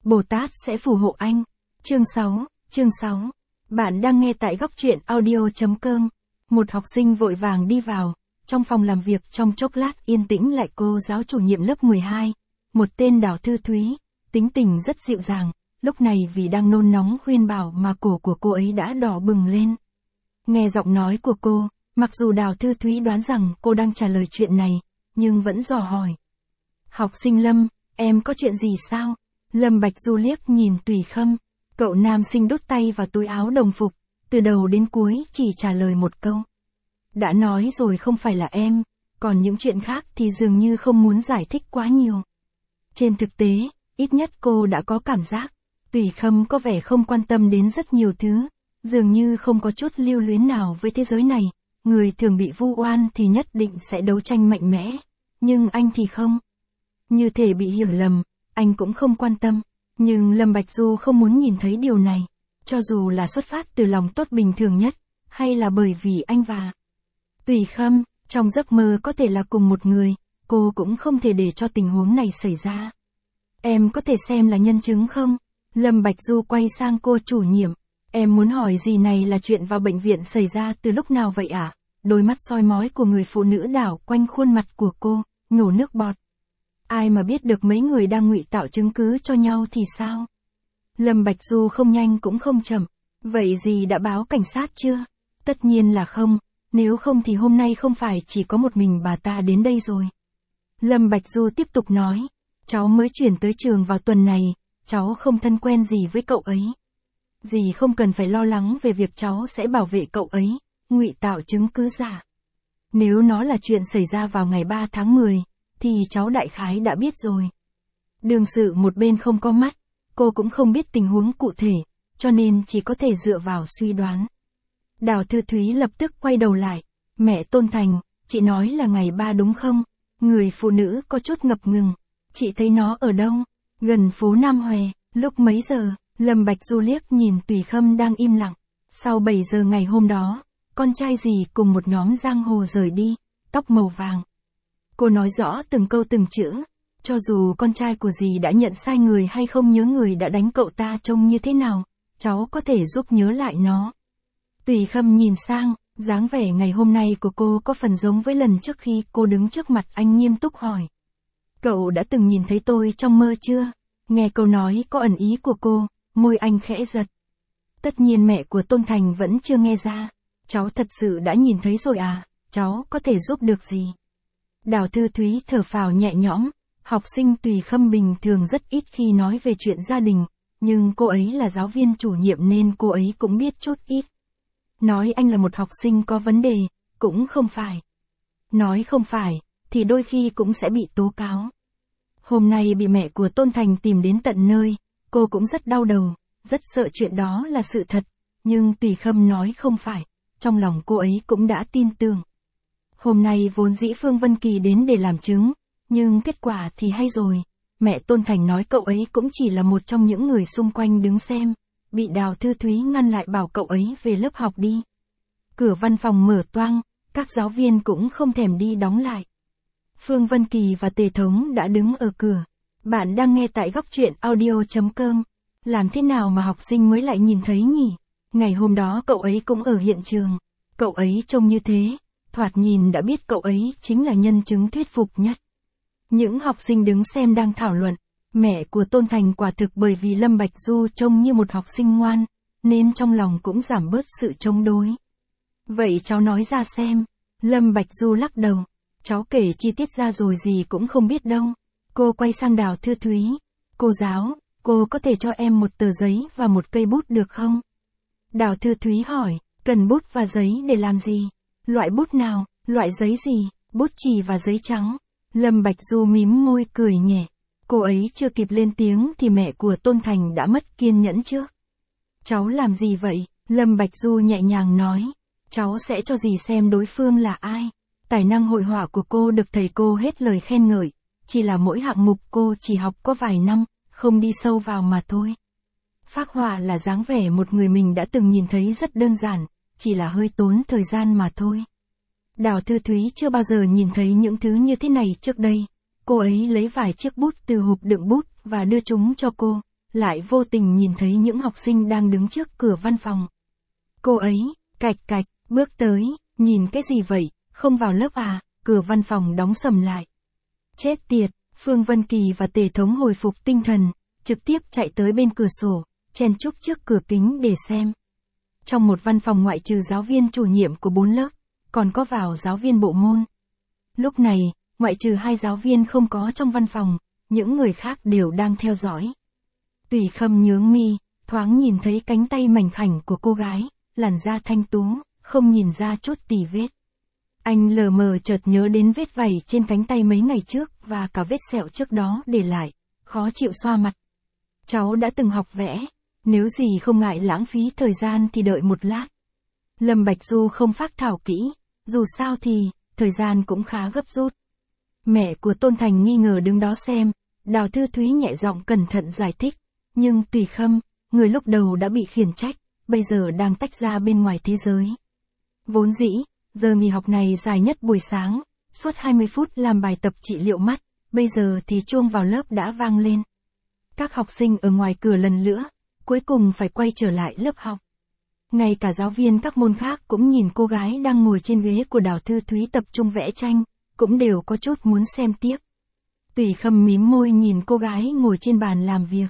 Bồ Tát sẽ phù hộ anh. Chương 6. Bạn đang nghe tại góc truyện audio.com. Một học sinh vội vàng đi vào, trong phòng làm việc trong chốc lát yên tĩnh lại cô giáo chủ nhiệm lớp 12, một tên Đào Thư Thúy, tính tình rất dịu dàng, lúc này vì đang nôn nóng khuyên bảo mà cổ của cô ấy đã đỏ bừng lên. Nghe giọng nói của cô, mặc dù Đào Thư Thúy đoán rằng cô đang trả lời chuyện này, nhưng vẫn dò hỏi. Học sinh Lâm, em có chuyện gì sao? Lâm Bạch Du liếc nhìn Tùy Khâm, cậu nam sinh đút tay vào túi áo đồng phục, từ đầu đến cuối chỉ trả lời một câu. Đã nói rồi không phải là em, còn những chuyện khác thì dường như không muốn giải thích quá nhiều. Trên thực tế, ít nhất cô đã có cảm giác, Tùy Khâm có vẻ không quan tâm đến rất nhiều thứ, dường như không có chút lưu luyến nào với thế giới này, người thường bị vu oan thì nhất định sẽ đấu tranh mạnh mẽ, nhưng anh thì không. Như thể bị hiểu lầm, anh cũng không quan tâm, nhưng Lâm Bạch Du không muốn nhìn thấy điều này, cho dù là xuất phát từ lòng tốt bình thường nhất, hay là bởi vì anh và Tùy Khâm, trong giấc mơ có thể là cùng một người, cô cũng không thể để cho tình huống này xảy ra. Em có thể xem là nhân chứng không? Lâm Bạch Du quay sang cô chủ nhiệm, em muốn hỏi gì này là chuyện vào bệnh viện xảy ra từ lúc nào vậy ạ? Đôi mắt soi mói của người phụ nữ đảo quanh khuôn mặt của cô, nhổ nước bọt. Ai mà biết được mấy người đang ngụy tạo chứng cứ cho nhau thì sao? Lâm Bạch Du không nhanh cũng không chậm. Vậy gì đã báo cảnh sát chưa? Tất nhiên là không, nếu không thì hôm nay không phải chỉ có một mình bà ta đến đây rồi. Lâm Bạch Du tiếp tục nói, cháu mới chuyển tới trường vào tuần này, cháu không thân quen gì với cậu ấy. Dì không cần phải lo lắng về việc cháu sẽ bảo vệ cậu ấy, ngụy tạo chứng cứ giả. Nếu nó là chuyện xảy ra vào ngày 3 tháng 10, thì cháu đại khái đã biết rồi. Đương sự một bên không có mắt, cô cũng không biết tình huống cụ thể, cho nên chỉ có thể dựa vào suy đoán. Đào Thư Thúy lập tức quay đầu lại, mẹ Tôn Thành, chị nói là ngày 3 đúng không? Người phụ nữ có chút ngập ngừng, chị thấy nó ở đâu? Gần phố Nam Hòe, lúc mấy giờ? Lâm Bạch Du liếc nhìn Tùy Khâm đang im lặng. Sau 7 giờ ngày hôm đó, con trai dì cùng một nhóm giang hồ rời đi, tóc màu vàng. Cô nói rõ từng câu từng chữ, cho dù con trai của dì đã nhận sai người hay không nhớ người đã đánh cậu ta trông như thế nào, cháu có thể giúp nhớ lại nó. Tùy Khâm nhìn sang, dáng vẻ ngày hôm nay của cô có phần giống với lần trước khi cô đứng trước mặt anh nghiêm túc hỏi. Cậu đã từng nhìn thấy tôi trong mơ chưa? Nghe câu nói có ẩn ý của cô, môi anh khẽ giật. Tất nhiên mẹ của Tôn Thành vẫn chưa nghe ra. Cháu thật sự đã nhìn thấy rồi à, cháu có thể giúp được gì? Đào Thư Thúy thở phào nhẹ nhõm, học sinh Tùy Khâm bình thường rất ít khi nói về chuyện gia đình, nhưng cô ấy là giáo viên chủ nhiệm nên cô ấy cũng biết chút ít. Nói anh là một học sinh có vấn đề, cũng không phải. Nói không phải, thì đôi khi cũng sẽ bị tố cáo. Hôm nay bị mẹ của Tôn Thành tìm đến tận nơi, cô cũng rất đau đầu, rất sợ chuyện đó là sự thật, nhưng Tùy Khâm nói không phải, trong lòng cô ấy cũng đã tin tưởng. Hôm nay vốn dĩ Phương Vân Kỳ đến để làm chứng, nhưng kết quả thì hay rồi, mẹ Tôn Thành nói cậu ấy cũng chỉ là một trong những người xung quanh đứng xem, bị Đào Thư Thúy ngăn lại bảo cậu ấy về lớp học đi. Cửa văn phòng mở toang, các giáo viên cũng không thèm đi đóng lại. Phương Vân Kỳ và Tề Thống đã đứng ở cửa. Bạn đang nghe tại góc truyện audio.com. Làm thế nào mà học sinh mới lại nhìn thấy nhỉ? Ngày hôm đó cậu ấy cũng ở hiện trường. Cậu ấy trông như thế, thoạt nhìn đã biết cậu ấy chính là nhân chứng thuyết phục nhất. Những học sinh đứng xem đang thảo luận. Mẹ của Tôn Thành quả thực bởi vì Lâm Bạch Du trông như một học sinh ngoan, nên trong lòng cũng giảm bớt sự chống đối. Vậy cháu nói ra xem. Lâm Bạch Du lắc đầu. Cháu kể chi tiết ra rồi gì cũng không biết đâu. Cô quay sang Đào Thư Thúy. Cô giáo, cô có thể cho em một tờ giấy và một cây bút được không? Đào Thư Thúy hỏi, cần bút và giấy để làm gì? Loại bút nào, loại giấy gì? Bút chì và giấy trắng. Lâm Bạch Du mím môi cười nhẹ. Cô ấy chưa kịp lên tiếng thì mẹ của Tôn Thành đã mất kiên nhẫn trước. Cháu làm gì vậy? Lâm Bạch Du nhẹ nhàng nói. Cháu sẽ cho dì xem đối phương là ai. Tài năng hội họa của cô được thầy cô hết lời khen ngợi. Chỉ là mỗi hạng mục cô chỉ học có vài năm, không đi sâu vào mà thôi. Phác họa là dáng vẻ một người mình đã từng nhìn thấy rất đơn giản, chỉ là hơi tốn thời gian mà thôi. Đào Thư Thúy chưa bao giờ nhìn thấy những thứ như thế này trước đây. Cô ấy lấy vài chiếc bút từ hộp đựng bút và đưa chúng cho cô, lại vô tình nhìn thấy những học sinh đang đứng trước cửa văn phòng. Cô ấy, cạch cạch, bước tới, nhìn cái gì vậy, không vào lớp à, cửa văn phòng đóng sầm lại. Chết tiệt, Phương Vân Kỳ và Tề Thống hồi phục tinh thần, trực tiếp chạy tới bên cửa sổ, chen chúc trước cửa kính để xem. Trong một văn phòng ngoại trừ giáo viên chủ nhiệm của 4 lớp, còn có vào giáo viên bộ môn. Lúc này, ngoại trừ 2 giáo viên không có trong văn phòng, những người khác đều đang theo dõi. Tùy Khâm nhướng mi, thoáng nhìn thấy cánh tay mảnh khảnh của cô gái, làn da thanh tú, không nhìn ra chút tì vết. Anh lờ mờ chợt nhớ đến vết vảy trên cánh tay mấy ngày trước và cả vết sẹo trước đó để lại, khó chịu xoa mặt. Cháu đã từng học vẽ, nếu gì không ngại lãng phí thời gian thì đợi một lát. Lâm Bạch Du không phác thảo kỹ, dù sao thì, thời gian cũng khá gấp rút. Mẹ của Tôn Thành nghi ngờ đứng đó xem, Đào Thư Thúy nhẹ giọng cẩn thận giải thích, nhưng Tùy Khâm, người lúc đầu đã bị khiển trách, bây giờ đang tách ra bên ngoài thế giới. Vốn dĩ, giờ nghỉ học này dài nhất buổi sáng, suốt 20 phút làm bài tập trị liệu mắt, bây giờ thì chuông vào lớp đã vang lên. Các học sinh ở ngoài cửa lần nữa, cuối cùng phải quay trở lại lớp học. Ngay cả giáo viên các môn khác cũng nhìn cô gái đang ngồi trên ghế của Đào Thư Thúy tập trung vẽ tranh, cũng đều có chút muốn xem tiếp. Tùy Khâm mím môi nhìn cô gái ngồi trên bàn làm việc.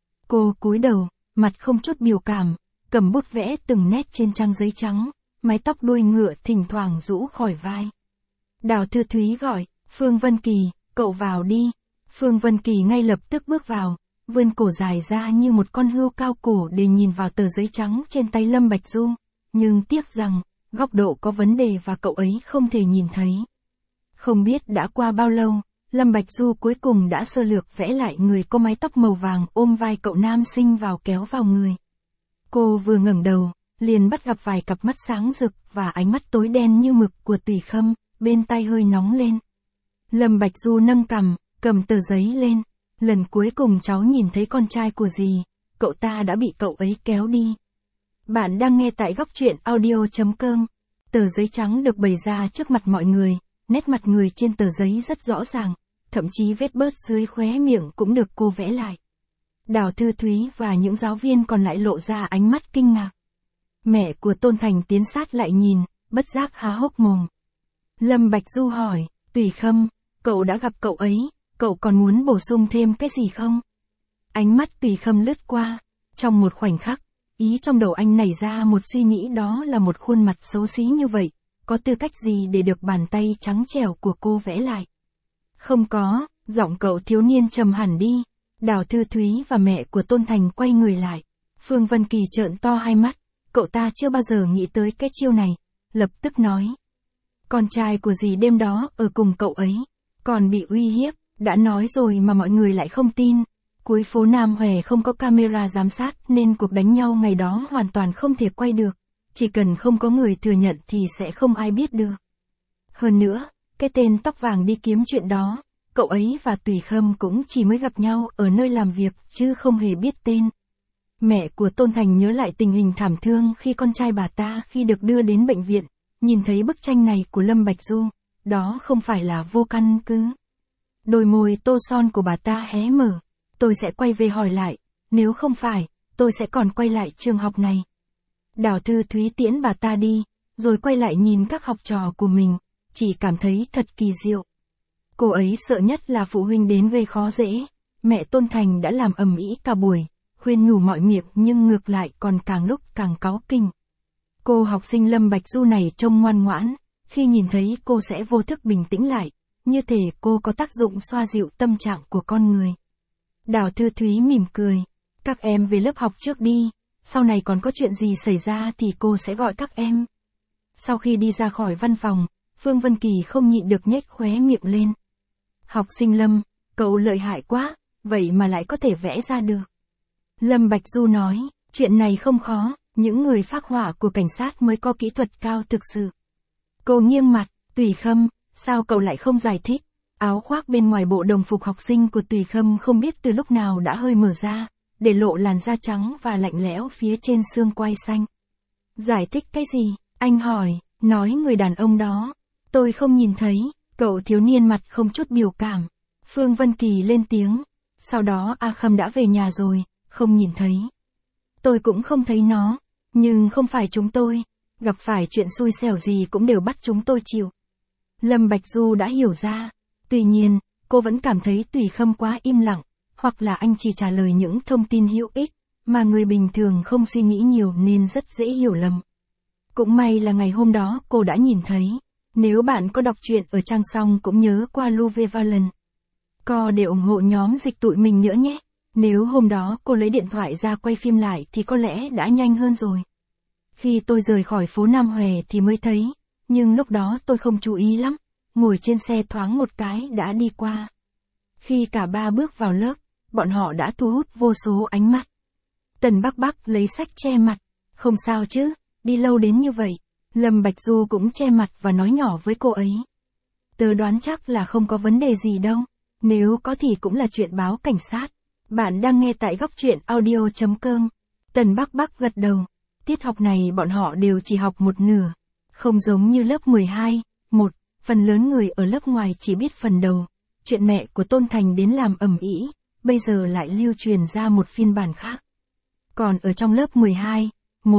Cô cúi đầu, mặt không chút biểu cảm, cầm bút vẽ từng nét trên trang giấy trắng, mái tóc đuôi ngựa thỉnh thoảng rũ khỏi vai. Đào Thư Thúy gọi, Phương Vân Kỳ, cậu vào đi. Phương Vân Kỳ ngay lập tức bước vào, vươn cổ dài ra như một con hươu cao cổ để nhìn vào tờ giấy trắng trên tay Lâm Bạch Du, nhưng tiếc rằng, góc độ có vấn đề và cậu ấy không thể nhìn thấy. Không biết đã qua bao lâu, Lâm Bạch Du cuối cùng đã sơ lược vẽ lại người có mái tóc màu vàng ôm vai cậu nam sinh vào kéo vào người. Cô vừa ngẩng đầu, liền bắt gặp vài cặp mắt sáng rực và ánh mắt tối đen như mực của Tùy Khâm, bên tai hơi nóng lên. Lâm Bạch Du nâng cằm, cầm tờ giấy lên. Lần cuối cùng cháu nhìn thấy con trai của dì, cậu ta đã bị cậu ấy kéo đi. Bạn đang nghe tại góc truyện audio.com. Tờ giấy trắng được bày ra trước mặt mọi người, nét mặt người trên tờ giấy rất rõ ràng, thậm chí vết bớt dưới khóe miệng cũng được cô vẽ lại. Đào Thư Thúy và những giáo viên còn lại lộ ra ánh mắt kinh ngạc. Mẹ của Tôn Thành tiến sát lại nhìn, bất giác há hốc mồm. Lâm Bạch Du hỏi, Tùy Khâm, cậu đã gặp cậu ấy, cậu còn muốn bổ sung thêm cái gì không? Ánh mắt Tùy Khâm lướt qua, trong một khoảnh khắc, ý trong đầu anh nảy ra một suy nghĩ, đó là một khuôn mặt xấu xí như vậy, có tư cách gì để được bàn tay trắng trẻo của cô vẽ lại? Không có, giọng cậu thiếu niên trầm hẳn đi. Đào Thư Thúy và mẹ của Tôn Thành quay người lại. Phương Vân Kỳ trợn to hai mắt, cậu ta chưa bao giờ nghĩ tới cái chiêu này, lập tức nói. Con trai của dì đêm đó ở cùng cậu ấy, còn bị uy hiếp, đã nói rồi mà mọi người lại không tin. Cuối phố Nam Hòe không có camera giám sát nên cuộc đánh nhau ngày đó hoàn toàn không thể quay được. Chỉ cần không có người thừa nhận thì sẽ không ai biết được. Hơn nữa, cái tên tóc vàng đi kiếm chuyện đó, cậu ấy và Tùy Khâm cũng chỉ mới gặp nhau ở nơi làm việc chứ không hề biết tên. Mẹ của Tôn Thành nhớ lại tình hình thảm thương khi con trai bà ta khi được đưa đến bệnh viện, nhìn thấy bức tranh này của Lâm Bạch Du, đó không phải là vô căn cứ. Đôi môi tô son của bà ta hé mở, tôi sẽ quay về hỏi lại, nếu không phải, tôi sẽ còn quay lại trường học này. Đào Thư Thúy tiễn bà ta đi, rồi quay lại nhìn các học trò của mình, chỉ cảm thấy thật kỳ diệu. Cô ấy sợ nhất là phụ huynh đến gây khó dễ, mẹ Tôn Thành đã làm ầm ĩ cả buổi, khuyên nhủ mọi miệng nhưng ngược lại còn càng lúc càng cáu kỉnh. Cô học sinh Lâm Bạch Du này trông ngoan ngoãn, khi nhìn thấy cô sẽ vô thức bình tĩnh lại, như thể cô có tác dụng xoa dịu tâm trạng của con người. Đào Thư Thúy mỉm cười, các em về lớp học trước đi, sau này còn có chuyện gì xảy ra thì cô sẽ gọi các em. Sau khi đi ra khỏi văn phòng, Phương Vân Kỳ không nhịn được nhếch khóe miệng lên. Học sinh Lâm, cậu lợi hại quá, vậy mà lại có thể vẽ ra được. Lâm Bạch Du nói, chuyện này không khó, những người phác họa của cảnh sát mới có kỹ thuật cao thực sự. Cô nghiêng mặt, Tùy Khâm, sao cậu lại không giải thích? Áo khoác bên ngoài bộ đồng phục học sinh của Tùy Khâm không biết từ lúc nào đã hơi mở ra, để lộ làn da trắng và lạnh lẽo phía trên xương quai xanh. Giải thích cái gì? Anh hỏi, nói người đàn ông đó. Tôi không nhìn thấy, cậu thiếu niên mặt không chút biểu cảm. Phương Vân Kỳ lên tiếng. Sau đó A Khâm đã về nhà rồi, không nhìn thấy. Tôi cũng không thấy nó, nhưng không phải chúng tôi, gặp phải chuyện xui xẻo gì cũng đều bắt chúng tôi chịu. Lâm Bạch Du đã hiểu ra, tuy nhiên, cô vẫn cảm thấy Tùy Khâm quá im lặng, hoặc là anh chỉ trả lời những thông tin hữu ích, mà người bình thường không suy nghĩ nhiều nên rất dễ hiểu lầm. Cũng may là ngày hôm đó cô đã nhìn thấy. Nếu bạn có đọc truyện ở trang xong cũng nhớ qua Luve Valen. Co để ủng hộ nhóm dịch tụi mình nữa nhé. Nếu hôm đó cô lấy điện thoại ra quay phim lại thì có lẽ đã nhanh hơn rồi. Khi tôi rời khỏi phố Nam Hòe thì mới thấy, nhưng lúc đó tôi không chú ý lắm, ngồi trên xe thoáng một cái đã đi qua. Khi cả ba bước vào lớp, bọn họ đã thu hút vô số ánh mắt. Tần Bắc Bắc lấy sách che mặt, không sao chứ, đi lâu đến như vậy. Lâm Bạch Du cũng che mặt và nói nhỏ với cô ấy. Tớ đoán chắc là không có vấn đề gì đâu, nếu có thì cũng là chuyện báo cảnh sát. Bạn đang nghe tại góc truyện audio.com. Tần Bắc Bắc gật đầu. Tiết học này bọn họ đều chỉ học một nửa. Không giống như lớp 12, phần lớn người ở lớp ngoài chỉ biết phần đầu. Chuyện mẹ của Tôn Thành đến làm ầm ĩ, bây giờ lại lưu truyền ra một phiên bản khác. Còn ở trong lớp 12,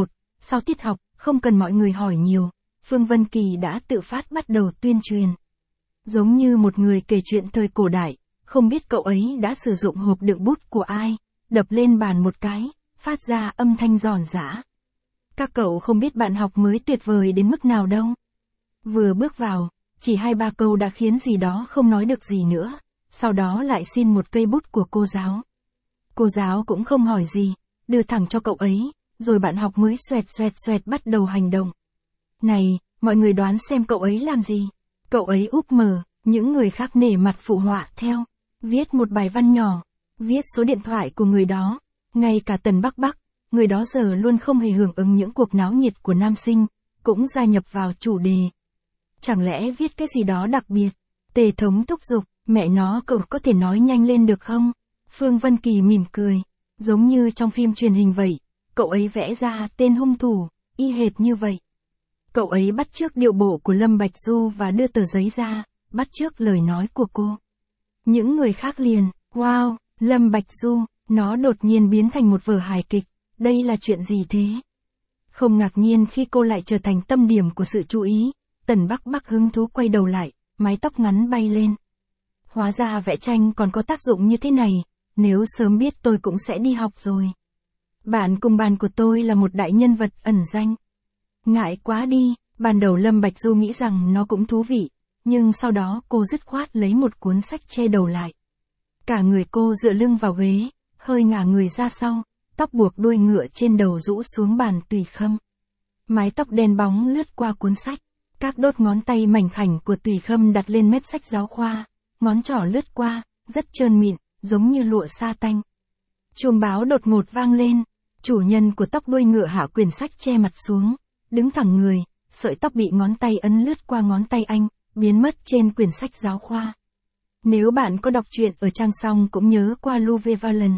sau tiết học, không cần mọi người hỏi nhiều, Phương Vân Kỳ đã tự phát bắt đầu tuyên truyền. Giống như một người kể chuyện thời cổ đại, không biết cậu ấy đã sử dụng hộp đựng bút của ai, đập lên bàn một cái, phát ra âm thanh giòn giã. Các cậu không biết bạn học mới tuyệt vời đến mức nào đâu. Vừa bước vào, chỉ 2-3 câu đã khiến gì đó không nói được gì nữa, sau đó lại xin một cây bút của cô giáo. Cô giáo cũng không hỏi gì, đưa thẳng cho cậu ấy, rồi bạn học mới xoẹt bắt đầu hành động. Này, mọi người đoán xem cậu ấy làm gì? Cậu ấy úp mở, những người khác nể mặt phụ họa theo, viết một bài văn nhỏ, viết số điện thoại của người đó, ngay cả Tần Bắc Bắc, người đó giờ luôn không hề hưởng ứng những cuộc náo nhiệt của nam sinh, cũng gia nhập vào chủ đề. Chẳng lẽ viết cái gì đó đặc biệt? Tề Thống thúc giục, mẹ nó cậu có thể nói nhanh lên được không? Phương Vân Kỳ mỉm cười, giống như trong phim truyền hình vậy, cậu ấy vẽ ra tên hung thủ, y hệt như vậy. Cậu ấy bắt chước điệu bộ của Lâm Bạch Du và đưa tờ giấy ra, bắt chước lời nói của cô. Những người khác liền, wow, Lâm Bạch Du, nó đột nhiên biến thành một vở hài kịch, đây là chuyện gì thế? Không ngạc nhiên khi cô lại trở thành tâm điểm của sự chú ý, Tần Bắc Bắc hứng thú quay đầu lại, mái tóc ngắn bay lên. Hóa ra vẽ tranh còn có tác dụng như thế này, nếu sớm biết tôi cũng sẽ đi học rồi. Bạn cùng bàn của tôi là một đại nhân vật ẩn danh. Ngại quá đi, ban đầu Lâm Bạch Du nghĩ rằng nó cũng thú vị, nhưng sau đó cô dứt khoát lấy một cuốn sách che đầu lại. Cả người cô dựa lưng vào ghế, hơi ngả người ra sau, tóc buộc đuôi ngựa trên đầu rũ xuống bàn Tùy Khâm. Mái tóc đen bóng lướt qua cuốn sách, các đốt ngón tay mảnh khảnh của Tùy Khâm đặt lên mép sách giáo khoa, ngón trỏ lướt qua, rất trơn mịn, giống như lụa sa tanh. Chuông báo đột ngột vang lên, chủ nhân của tóc đuôi ngựa hạ quyển sách che mặt xuống, đứng thẳng người, sợi tóc bị ngón tay ấn lướt qua ngón tay anh, biến mất trên quyển sách giáo khoa. Nếu bạn có đọc truyện ở trang xong cũng nhớ qua Luve Valen.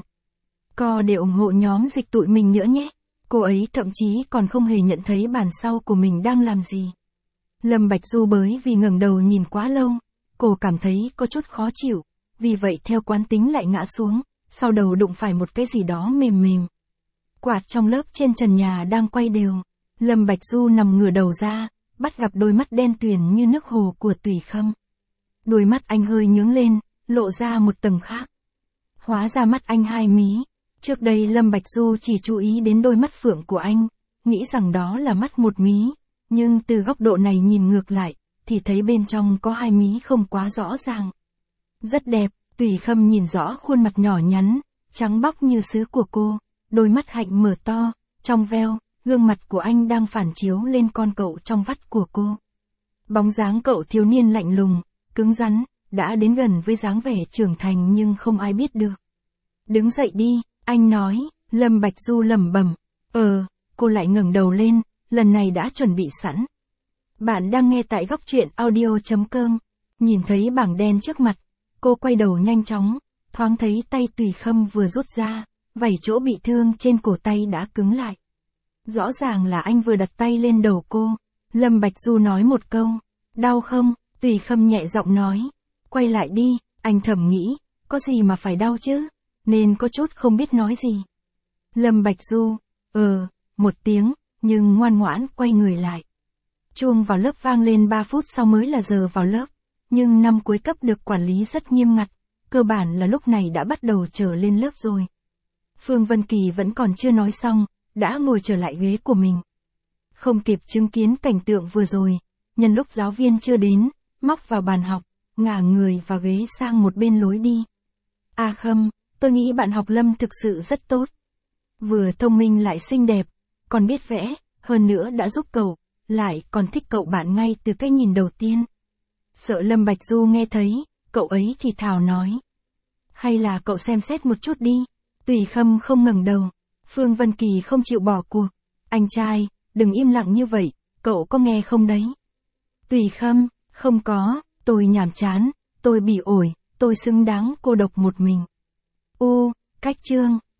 Co để ủng hộ nhóm dịch tụi mình nữa nhé. Cô ấy thậm chí còn không hề nhận thấy bàn sau của mình đang làm gì. Lâm Bạch Du bởi vì ngẩng đầu nhìn quá lâu, cô cảm thấy có chút khó chịu, vì vậy theo quán tính lại ngã xuống, sau đầu đụng phải một cái gì đó mềm mềm. Quạt trong lớp trên trần nhà đang quay đều, Lâm Bạch Du nằm ngửa đầu ra, bắt gặp đôi mắt đen tuyền như nước hồ của Tùy Khâm. Đôi mắt anh hơi nhướng lên, lộ ra một tầng khác. Hóa ra mắt anh hai mí. Trước đây Lâm Bạch Du chỉ chú ý đến đôi mắt phượng của anh, nghĩ rằng đó là mắt một mí, nhưng từ góc độ này nhìn ngược lại, thì thấy bên trong có hai mí không quá rõ ràng. Rất đẹp, Tùy Khâm nhìn rõ khuôn mặt nhỏ nhắn, trắng bóc như sứ của cô, đôi mắt hạnh mở to, trong veo, gương mặt của anh đang phản chiếu lên con cậu trong vắt của cô. Bóng dáng cậu thiếu niên lạnh lùng, cứng rắn, đã đến gần với dáng vẻ trưởng thành nhưng không ai biết được. Đứng dậy đi, anh nói, Lâm Bạch Du lẩm bẩm. Cô lại ngẩng đầu lên, lần này đã chuẩn bị sẵn. Bạn đang nghe tại góc truyện audio.com. Nhìn thấy bảng đen trước mặt, cô quay đầu nhanh chóng, thoáng thấy tay Tùy Khâm vừa rút ra, vảy chỗ bị thương trên cổ tay đã cứng lại. Rõ ràng là anh vừa đặt tay lên đầu cô. Lâm Bạch Du nói một câu, đau không? Tùy Khâm nhẹ giọng nói, quay lại đi, anh thầm nghĩ, có gì mà phải đau chứ, nên có chút không biết nói gì. Lâm Bạch Du, một tiếng, nhưng ngoan ngoãn quay người lại. Chuông vào lớp vang lên 3 phút sau mới là giờ vào lớp, nhưng năm cuối cấp được quản lý rất nghiêm ngặt, cơ bản là lúc này đã bắt đầu trở lên lớp rồi. Phương Vân Kỳ vẫn còn chưa nói xong, đã ngồi trở lại ghế của mình. Không kịp chứng kiến cảnh tượng vừa rồi, nhân lúc giáo viên chưa đến, móc vào bàn học, ngả người và ghế sang một bên lối đi. A Khâm, tôi nghĩ bạn học Lâm thực sự rất tốt. Vừa thông minh lại xinh đẹp, còn biết vẽ, hơn nữa đã giúp cậu, lại còn thích cậu bạn ngay từ cái nhìn đầu tiên. Sợ Lâm Bạch Du nghe thấy, cậu ấy thì thào nói. Hay là cậu xem xét một chút đi. Tùy Khâm không ngẩng đầu. Phương Vân Kỳ không chịu bỏ cuộc. Anh trai, đừng im lặng như vậy, cậu có nghe không đấy? Tùy Khâm, không có, tôi nhàm chán, tôi bị ổi, tôi xứng đáng cô độc một mình. Cách chương,